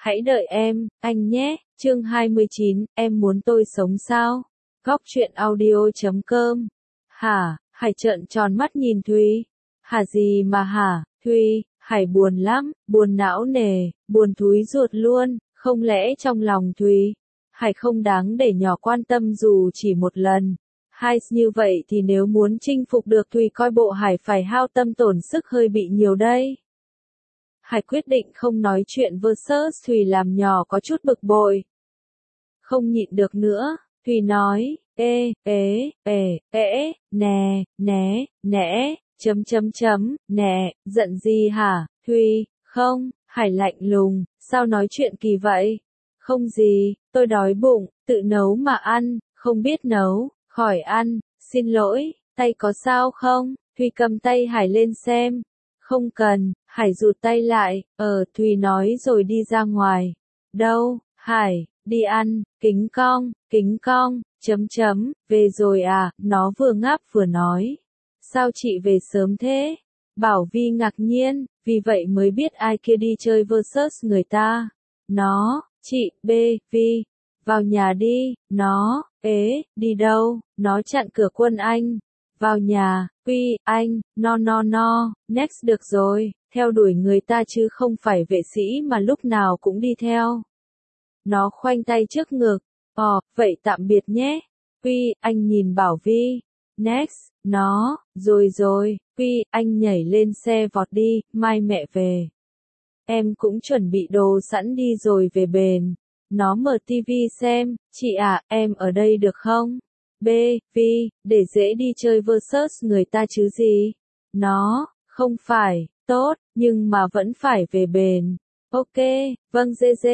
Hãy đợi em, anh nhé. Chương 29, em muốn tôi sống sao? Góc truyện audio.com. Hả? Hải trợn tròn mắt nhìn Thùy. Hả gì mà hả, Thùy? Hải buồn lắm, buồn não nề, buồn thúi ruột luôn. Không lẽ trong lòng Thùy, Hải không đáng để nhỏ quan tâm dù chỉ một lần? Hay như vậy thì nếu muốn chinh phục được Thùy coi bộ Hải phải hao tâm tổn sức hơi bị nhiều đây. Hải quyết định không nói chuyện versus Thùy làm nhỏ có chút bực bội. Không nhịn được nữa, Thùy nói, nè, nè, giận gì hả, Thùy? Không, Hải lạnh lùng, sao nói chuyện kỳ vậy? Không gì, tôi đói bụng, tự nấu mà ăn, không biết nấu, khỏi ăn, xin lỗi, tay có sao không? Thùy cầm tay Hải lên xem. Không cần, Hải rụt tay lại, Thùy nói rồi đi ra ngoài. Đâu, Hải, đi ăn, kính cong, về rồi à, nó vừa ngáp vừa nói. Sao chị về sớm thế? Bảo Vi ngạc nhiên, vì vậy mới biết ai kia đi chơi versus người ta. Nó, chị, Vi, vào nhà đi, nó, đi đâu, nó chặn cửa Quân Anh. Vào nhà, Quy, anh, no, next được rồi, theo đuổi người ta chứ không phải vệ sĩ mà lúc nào cũng đi theo. Nó khoanh tay trước ngực, vậy tạm biệt nhé. Quy, anh nhìn Bảo Vi. Next, nó, rồi, Quy, anh nhảy lên xe vọt đi, mai mẹ về. Em cũng chuẩn bị đồ sẵn đi rồi về bền. Nó mở tivi xem, chị à, em ở đây được không? Vi, để dễ đi chơi versus người ta chứ gì. Nó, không phải, tốt, nhưng mà vẫn phải về bền. Ok, vâng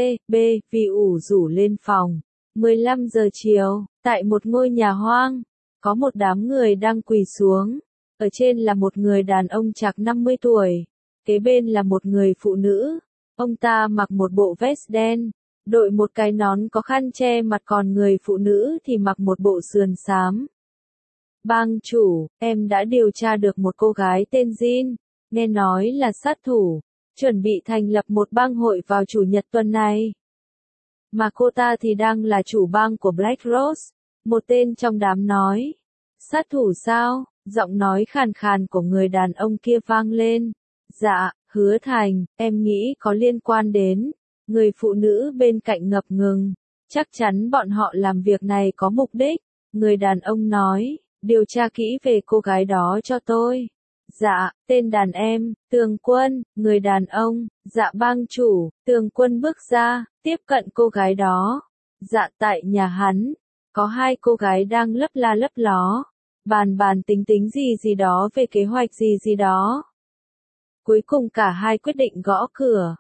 Vi ủ rủ lên phòng. 15 giờ chiều, tại một ngôi nhà hoang, có một đám người đang quỳ xuống. Ở trên là một người đàn ông chạc 50 tuổi, kế bên là một người phụ nữ. Ông ta mặc một bộ vest đen, đội một cái nón có khăn che mặt, còn người phụ nữ thì mặc một bộ sườn xám. Bang chủ, em đã điều tra được một cô gái tên Jin, nghe nói là sát thủ, chuẩn bị thành lập một bang hội vào chủ nhật tuần này. Mà cô ta thì đang là chủ bang của Black Rose, một tên trong đám nói. Sát thủ sao? Giọng nói khàn khàn của người đàn ông kia vang lên. Dạ, Hứa Thành, em nghĩ có liên quan đến. Người phụ nữ bên cạnh ngập ngừng. Chắc chắn bọn họ làm việc này có mục đích. Người đàn ông nói, điều tra kỹ về cô gái đó cho tôi. Dạ, tên đàn em, Tường Quân. Người đàn ông, dạ bang chủ. Tường Quân bước ra, tiếp cận cô gái đó. Dạ, tại nhà hắn, có hai cô gái đang lấp la lấp ló. Bàn tính gì đó về kế hoạch gì đó. Cuối cùng cả hai quyết định gõ cửa.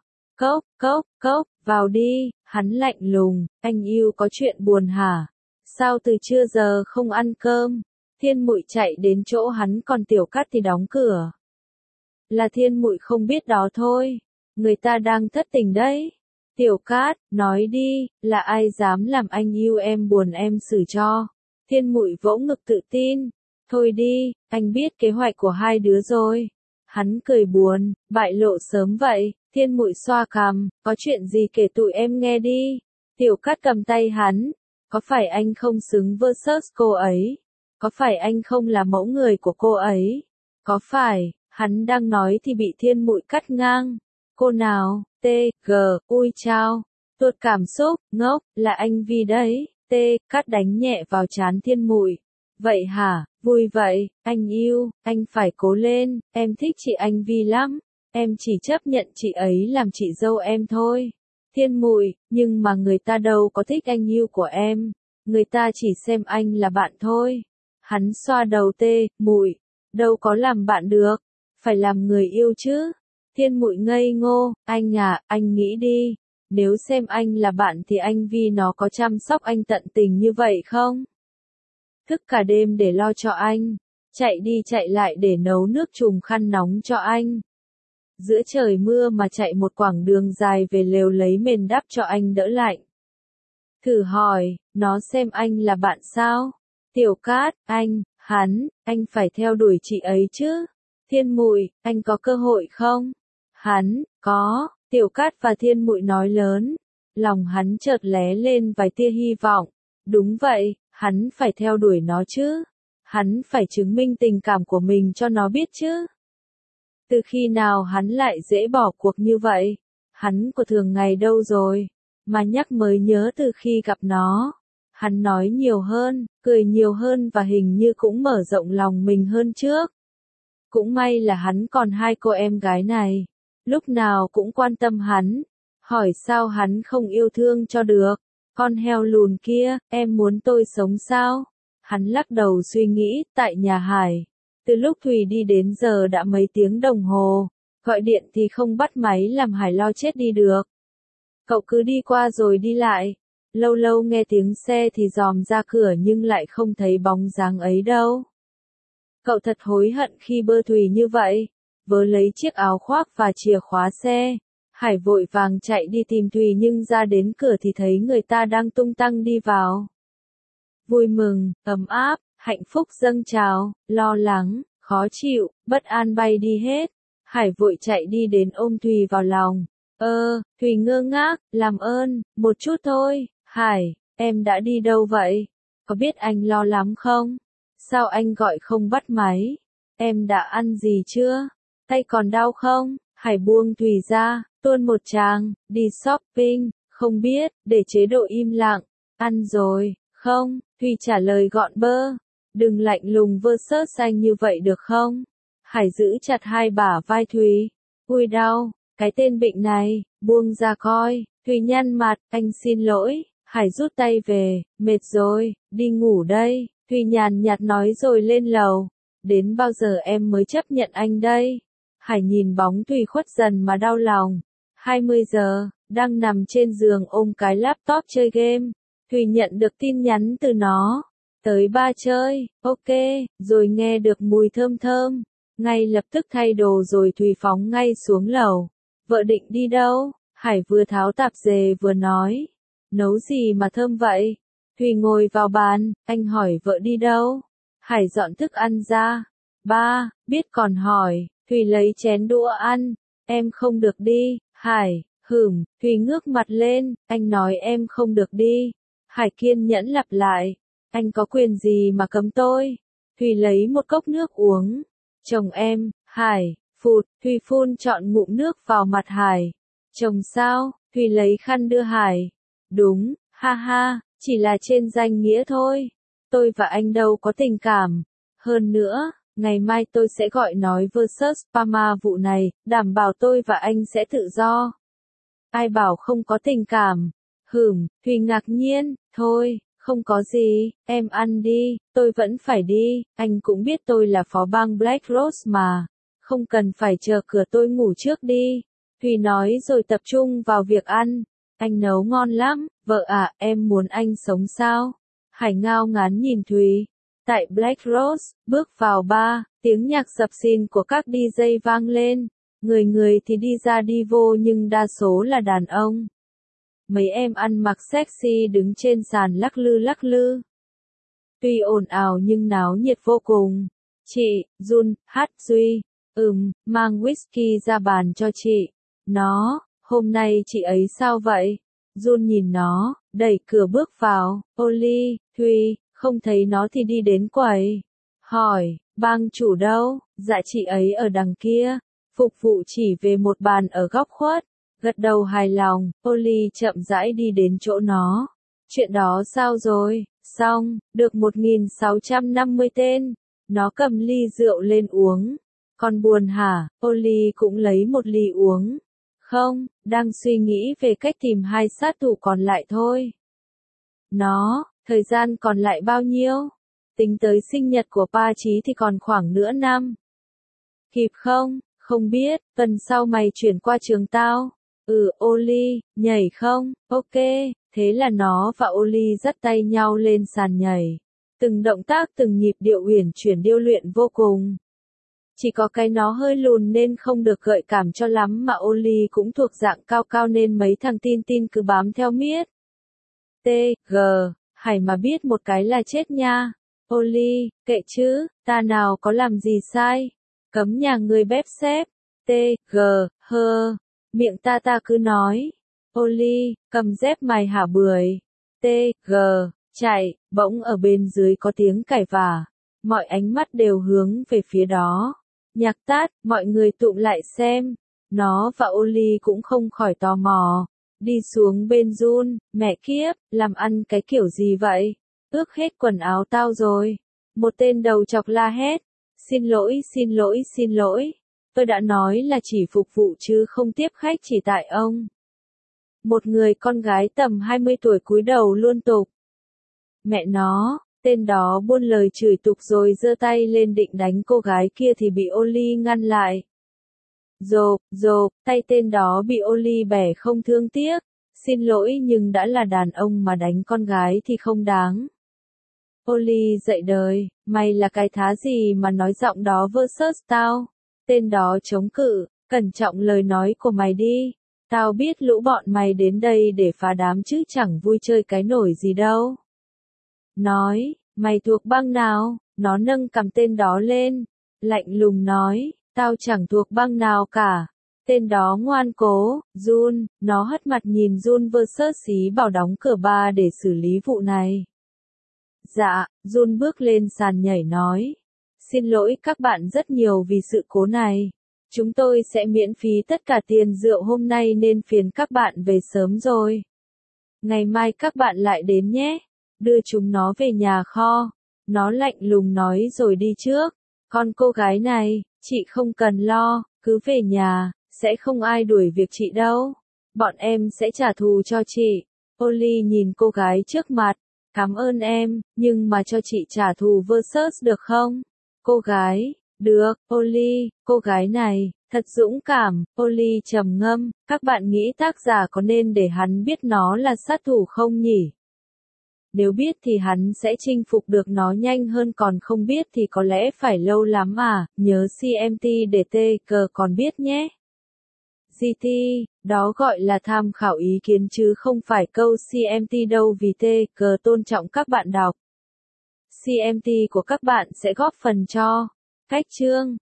Cốc, vào đi, hắn lạnh lùng, anh yêu có chuyện buồn hả? Sao từ trưa giờ không ăn cơm? Thiên Mụi chạy đến chỗ hắn, còn Tiểu Cát thì đóng cửa. Là Thiên Mụi không biết đó thôi, người ta đang thất tình đấy. Tiểu Cát, nói đi, là ai dám làm anh yêu em buồn em xử cho? Thiên Mụi vỗ ngực tự tin. Thôi đi, anh biết kế hoạch của hai đứa rồi. Hắn cười buồn, bại lộ sớm vậy. Thiên Mụi xoa cằm, có chuyện gì kể tụi em nghe đi. Tiểu Cát cầm tay hắn. Có phải anh không xứng versus cô ấy? Có phải anh không là mẫu người của cô ấy? Có phải, hắn đang nói thì bị Thiên Mụi cắt ngang. Cô nào, ui chao. Tuột cảm xúc, ngốc, là anh Vi đấy. Cắt đánh nhẹ vào trán Thiên Mụi. Vậy hả, vui vậy, anh yêu, anh phải cố lên, em thích chị anh Vi lắm. Em chỉ chấp nhận chị ấy làm chị dâu em thôi. Thiên Mụi, nhưng mà người ta đâu có thích anh yêu của em. Người ta chỉ xem anh là bạn thôi. Hắn xoa đầu Mụi, đâu có làm bạn được, phải làm người yêu chứ. Thiên Mụi ngây ngô, anh à, anh nghĩ đi, nếu xem anh là bạn thì anh Vi nó có chăm sóc anh tận tình như vậy không? Thức cả đêm để lo cho anh, chạy đi chạy lại để nấu nước trùm khăn nóng cho anh. Giữa trời mưa mà chạy một quãng đường dài về lều lấy mền đắp cho anh đỡ lạnh. Thử hỏi, nó xem anh là bạn sao? Tiểu Cát, anh phải theo đuổi chị ấy chứ. Thiên Mụi, anh có cơ hội không? Hắn, có. Tiểu Cát và Thiên Mụi nói lớn, Lòng hắn chợt lóe lên vài tia hy vọng. Đúng vậy, hắn phải theo đuổi nó chứ. Hắn phải chứng minh tình cảm của mình cho nó biết chứ. Từ khi nào hắn lại dễ bỏ cuộc như vậy? Hắn của thường ngày đâu rồi? Mà nhắc mới nhớ từ khi gặp nó. Hắn nói nhiều hơn, cười nhiều hơn và hình như cũng mở rộng lòng mình hơn trước. Cũng may là hắn còn hai cô em gái này. Lúc nào cũng quan tâm hắn. Hỏi sao hắn không yêu thương cho được. Con heo lùn kia, em muốn tôi sống sao? Hắn lắc đầu suy nghĩ, tại nhà Hải. Từ lúc Thùy đi đến giờ đã mấy tiếng đồng hồ. Gọi điện thì không bắt máy làm Hải lo chết đi được. Cậu cứ đi qua rồi đi lại. Lâu lâu nghe tiếng xe thì dòm ra cửa nhưng lại không thấy bóng dáng ấy đâu. Cậu thật hối hận khi bơ Thùy như vậy. Vớ lấy chiếc áo khoác và chìa khóa xe. Hải vội vàng chạy đi tìm Thùy nhưng ra đến cửa thì thấy người ta đang tung tăng đi vào. Vui mừng, ấm áp, hạnh phúc dâng trào, lo lắng, khó chịu, bất an bay đi hết. Hải vội chạy đi đến ôm Thùy vào lòng. Thùy ngơ ngác, làm ơn, một chút thôi. Hải, em đã đi đâu vậy? Có biết anh lo lắm không? Sao anh gọi không bắt máy? Em đã ăn gì chưa? Tay còn đau không? Hải buông Thùy ra, tuôn một tràng, đi shopping, không biết, để chế độ im lặng. Ăn rồi, không? Thùy trả lời gọn bơ. Đừng lạnh lùng versus anh như vậy được không? Hải giữ chặt hai bả vai Thùy. Ui đau, cái tên bệnh này, buông ra coi. Thùy nhăn mặt, anh xin lỗi. Hải rút tay về, mệt rồi, đi ngủ đây. Thùy nhàn nhạt nói rồi lên lầu. Đến bao giờ em mới chấp nhận anh đây? Hải nhìn bóng Thùy khuất dần mà đau lòng. 20 giờ, đang nằm trên giường ôm cái laptop chơi game. Thùy nhận được tin nhắn từ nó. Tới ba chơi, ok, rồi nghe được mùi thơm thơm. Ngay lập tức thay đồ rồi Thùy phóng ngay xuống lầu. Vợ định đi đâu? Hải vừa tháo tạp dề vừa nói. Nấu gì mà thơm vậy? Thùy ngồi vào bàn, anh hỏi vợ đi đâu? Hải dọn thức ăn ra. Ba, biết còn hỏi. Thùy lấy chén đũa ăn. Em không được đi. Hải, Thùy ngước mặt lên. Anh nói em không được đi. Hải kiên nhẫn lặp lại. Anh có quyền gì mà cấm tôi? Thùy lấy một cốc nước uống. Chồng em, Hải, phụt, Thùy phun trọn ngụm nước vào mặt Hải. Chồng sao? Thùy lấy khăn đưa Hải. Đúng, ha ha, chỉ là trên danh nghĩa thôi. Tôi và anh đâu có tình cảm. Hơn nữa, ngày mai tôi sẽ gọi nói versus Pama vụ này, đảm bảo tôi và anh sẽ tự do. Ai bảo không có tình cảm? Thùy ngạc nhiên, thôi. Không có gì, em ăn đi, tôi vẫn phải đi, anh cũng biết tôi là phó bang Black Rose mà. Không cần phải chờ cửa tôi ngủ trước đi. Thùy nói rồi tập trung vào việc ăn. Anh nấu ngon lắm, vợ à, em muốn anh sống sao? Hải ngao ngán nhìn Thùy. Tại Black Rose, bước vào bar, tiếng nhạc sập sình của các DJ vang lên. Người người thì đi ra đi vô nhưng đa số là đàn ông. Mấy em ăn mặc sexy đứng trên sàn lắc lư lắc lư. Tuy ồn ào nhưng náo nhiệt vô cùng. Chị, Jun, hát Duy, mang whisky ra bàn cho chị. Nó, hôm nay chị ấy sao vậy? Jun nhìn nó, đẩy cửa bước vào. Oli, Thùy, không thấy nó thì đi đến quầy. Hỏi, bang chủ đâu? Dạ chị ấy ở đằng kia. Phục vụ chỉ về một bàn ở góc khuất. Gật đầu hài lòng, Oli chậm rãi đi đến chỗ nó. Chuyện đó sao rồi? Xong, được 1650 tên. Nó cầm ly rượu lên uống. Còn buồn hả? Oli cũng lấy một ly uống. Không, đang suy nghĩ về cách tìm hai sát thủ còn lại thôi. Nó, thời gian còn lại bao nhiêu? Tính tới sinh nhật của Pa Chí thì còn khoảng nửa năm. Kịp không? Không biết, tuần sau mày chuyển qua trường tao. Oli, nhảy không? Ok, thế là nó và Oli dắt tay nhau lên sàn nhảy. Từng động tác từng nhịp điệu uyển chuyển điêu luyện vô cùng. Chỉ có cái nó hơi lùn nên không được gợi cảm cho lắm mà Oli cũng thuộc dạng cao cao nên mấy thằng tin cứ bám theo miết. Hải mà biết một cái là chết nha. Oli, kệ chứ, ta nào có làm gì sai. Cấm nhà người bếp xếp. Miệng ta cứ nói. Oli, cầm dép mày hả bưởi. T, G, chạy, bỗng ở bên dưới có tiếng cãi vả. Mọi ánh mắt đều hướng về phía đó. Nhạc tát, mọi người tụm lại xem. Nó và Oli cũng không khỏi tò mò. Đi xuống bên Jun, mẹ kiếp, làm ăn cái kiểu gì vậy? Ướt hết quần áo tao rồi. Một tên đầu chọc la hét. Xin lỗi, xin lỗi, xin lỗi. Tôi đã nói là chỉ phục vụ chứ không tiếp khách chỉ tại ông. Một người con gái tầm 20 tuổi cúi đầu luôn tục. Mẹ nó, tên đó buôn lời chửi tục rồi giơ tay lên định đánh cô gái kia thì bị Oli ngăn lại. Rộp, tay tên đó bị Oli bẻ không thương tiếc. Xin lỗi nhưng đã là đàn ông mà đánh con gái thì không đáng. Oli dậy đời, mày là cái thá gì mà nói giọng đó versus tao. Tên đó chống cự, cẩn trọng lời nói của mày đi. Tao biết lũ bọn mày đến đây để phá đám chứ chẳng vui chơi cái nổi gì đâu. Nói, mày thuộc bang nào? Nó nâng cầm tên đó lên. Lạnh lùng nói, tao chẳng thuộc bang nào cả. Tên đó ngoan cố, Jun, nó hất mặt nhìn Jun versus xí bảo đóng cửa bar để xử lý vụ này. Dạ, Jun bước lên sàn nhảy nói. Xin lỗi các bạn rất nhiều vì sự cố này. Chúng tôi sẽ miễn phí tất cả tiền rượu hôm nay nên phiền các bạn về sớm rồi. Ngày mai các bạn lại đến nhé. Đưa chúng nó về nhà kho. Nó lạnh lùng nói rồi đi trước. Còn cô gái này, chị không cần lo, cứ về nhà, sẽ không ai đuổi việc chị đâu. Bọn em sẽ trả thù cho chị. Oli nhìn cô gái trước mặt. Cảm ơn em, nhưng mà cho chị trả thù versus được không? Cô gái, được, Oli, cô gái này, thật dũng cảm. Oli trầm ngâm, các bạn nghĩ tác giả có nên để hắn biết nó là sát thủ không nhỉ? Nếu biết thì hắn sẽ chinh phục được nó nhanh hơn, còn không biết thì có lẽ phải lâu lắm à, nhớ CMT để TG còn biết nhé. GT, đó gọi là tham khảo ý kiến chứ không phải câu CMT đâu, vì TG tôn trọng các bạn đọc. CMT của các bạn sẽ góp phần cho cách chương